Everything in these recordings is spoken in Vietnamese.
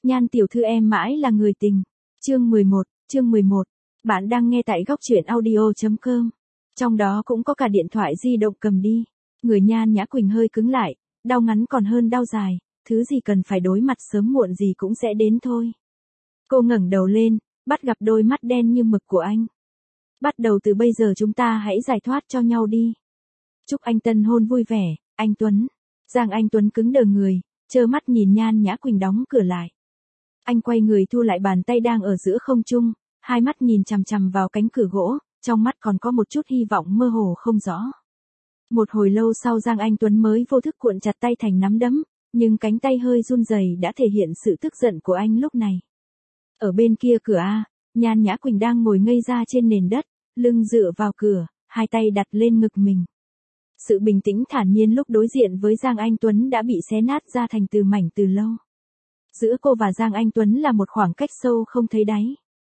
Nhan tiểu thư em mãi là người tình. Chương 11. Bạn đang nghe tại góc truyện audio.com. Trong đó cũng có cả điện thoại di động cầm đi. Người Nhan Nhã Quỳnh hơi cứng lại, đau ngắn còn hơn đau dài, thứ gì cần phải đối mặt sớm muộn gì cũng sẽ đến thôi. Cô ngẩng đầu lên, bắt gặp đôi mắt đen như mực của anh. Bắt đầu từ bây giờ chúng ta hãy giải thoát cho nhau đi. Chúc anh tân hôn vui vẻ, anh Tuấn. Giang Anh Tuấn cứng đờ người, trơ mắt nhìn Nhan Nhã Quỳnh đóng cửa lại. Anh quay người thu lại bàn tay đang ở giữa không trung, hai mắt nhìn chằm chằm vào cánh cửa gỗ, trong mắt còn có một chút hy vọng mơ hồ không rõ. Một hồi lâu sau Giang Anh Tuấn mới vô thức cuộn chặt tay thành nắm đấm, nhưng cánh tay hơi run rẩy đã thể hiện sự tức giận của anh lúc này. Ở bên kia cửa Nhan Nhã Quỳnh đang ngồi ngây ra trên nền đất, lưng dựa vào cửa, hai tay đặt lên ngực mình. Sự bình tĩnh thản nhiên lúc đối diện với Giang Anh Tuấn đã bị xé nát ra thành từ mảnh từ lâu. Giữa cô và Giang Anh Tuấn là một khoảng cách sâu không thấy đáy.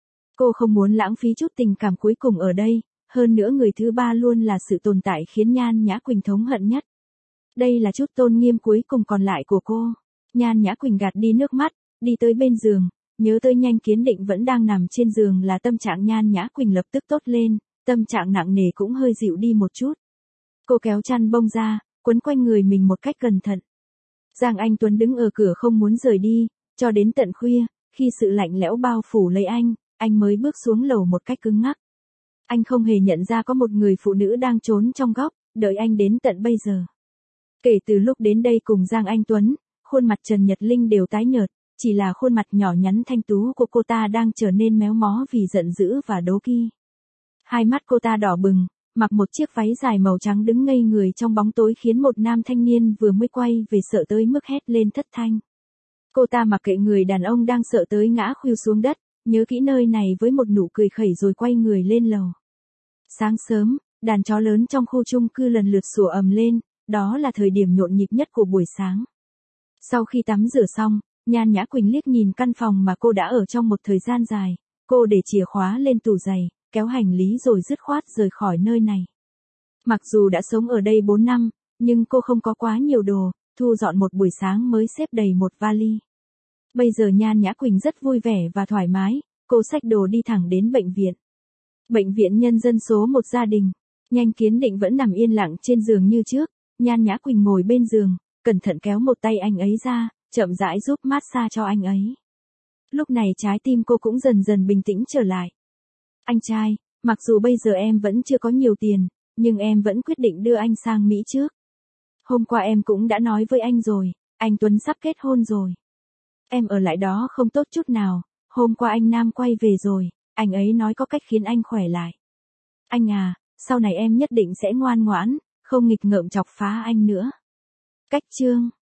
Cô không muốn lãng phí chút tình cảm cuối cùng ở đây, hơn nữa người thứ ba luôn là sự tồn tại khiến Nhan Nhã Quỳnh thống hận nhất. Đây là chút tôn nghiêm cuối cùng còn lại của cô. Nhan Nhã Quỳnh gạt đi nước mắt, đi tới bên giường, nhớ tới Nhanh Kiến Định vẫn đang nằm trên giường là tâm trạng Nhan Nhã Quỳnh lập tức tốt lên, tâm trạng nặng nề cũng hơi dịu đi một chút. Cô kéo chăn bông ra, quấn quanh người mình một cách cẩn thận. Giang Anh Tuấn đứng ở cửa không muốn rời đi, cho đến tận khuya, khi sự lạnh lẽo bao phủ lấy anh mới bước xuống lầu một cách cứng ngắc. Anh không hề nhận ra có một người phụ nữ đang trốn trong góc, đợi anh đến tận bây giờ. Kể từ lúc đến đây cùng Giang Anh Tuấn, khuôn mặt Trần Nhật Linh đều tái nhợt, chỉ là khuôn mặt nhỏ nhắn thanh tú của cô ta đang trở nên méo mó vì giận dữ và đố kỵ. Hai mắt cô ta đỏ bừng, mặc một chiếc váy dài màu trắng đứng ngây người trong bóng tối khiến một nam thanh niên vừa mới quay về sợ tới mức hét lên thất thanh. Cô ta mặc kệ người đàn ông đang sợ tới ngã khuỵu xuống đất, nhớ kỹ nơi này với một nụ cười khẩy rồi quay người lên lầu. Sáng sớm, đàn chó lớn trong khu chung cư lần lượt sủa ầm lên, đó là thời điểm nhộn nhịp nhất của buổi sáng. Sau khi tắm rửa xong, Nhan Nhã Quỳnh liếc nhìn căn phòng mà cô đã ở trong một thời gian dài, cô để chìa khóa lên tủ giày, kéo hành lý rồi dứt khoát rời khỏi nơi này. Mặc dù đã sống ở đây 4 năm, nhưng cô không có quá nhiều đồ, thu dọn một buổi sáng mới xếp đầy một vali. Bây giờ Nhan Nhã Quỳnh rất vui vẻ và thoải mái, cô xách đồ đi thẳng đến bệnh viện. Bệnh viện Nhân dân số 1 gia đình. Nhanh Kiến Định vẫn nằm yên lặng trên giường như trước, Nhan Nhã Quỳnh ngồi bên giường, cẩn thận kéo một tay anh ấy ra, chậm rãi giúp massage cho anh ấy. Lúc này trái tim cô cũng dần dần bình tĩnh trở lại. Anh trai, mặc dù bây giờ em vẫn chưa có nhiều tiền, nhưng em vẫn quyết định đưa anh sang Mỹ trước. Hôm qua em cũng đã nói với anh rồi, anh Tuấn sắp kết hôn rồi. Em ở lại đó không tốt chút nào, hôm qua anh Nam quay về rồi, anh ấy nói có cách khiến anh khỏe lại. Anh à, sau này em nhất định sẽ ngoan ngoãn, không nghịch ngợm chọc phá anh nữa. Cách chương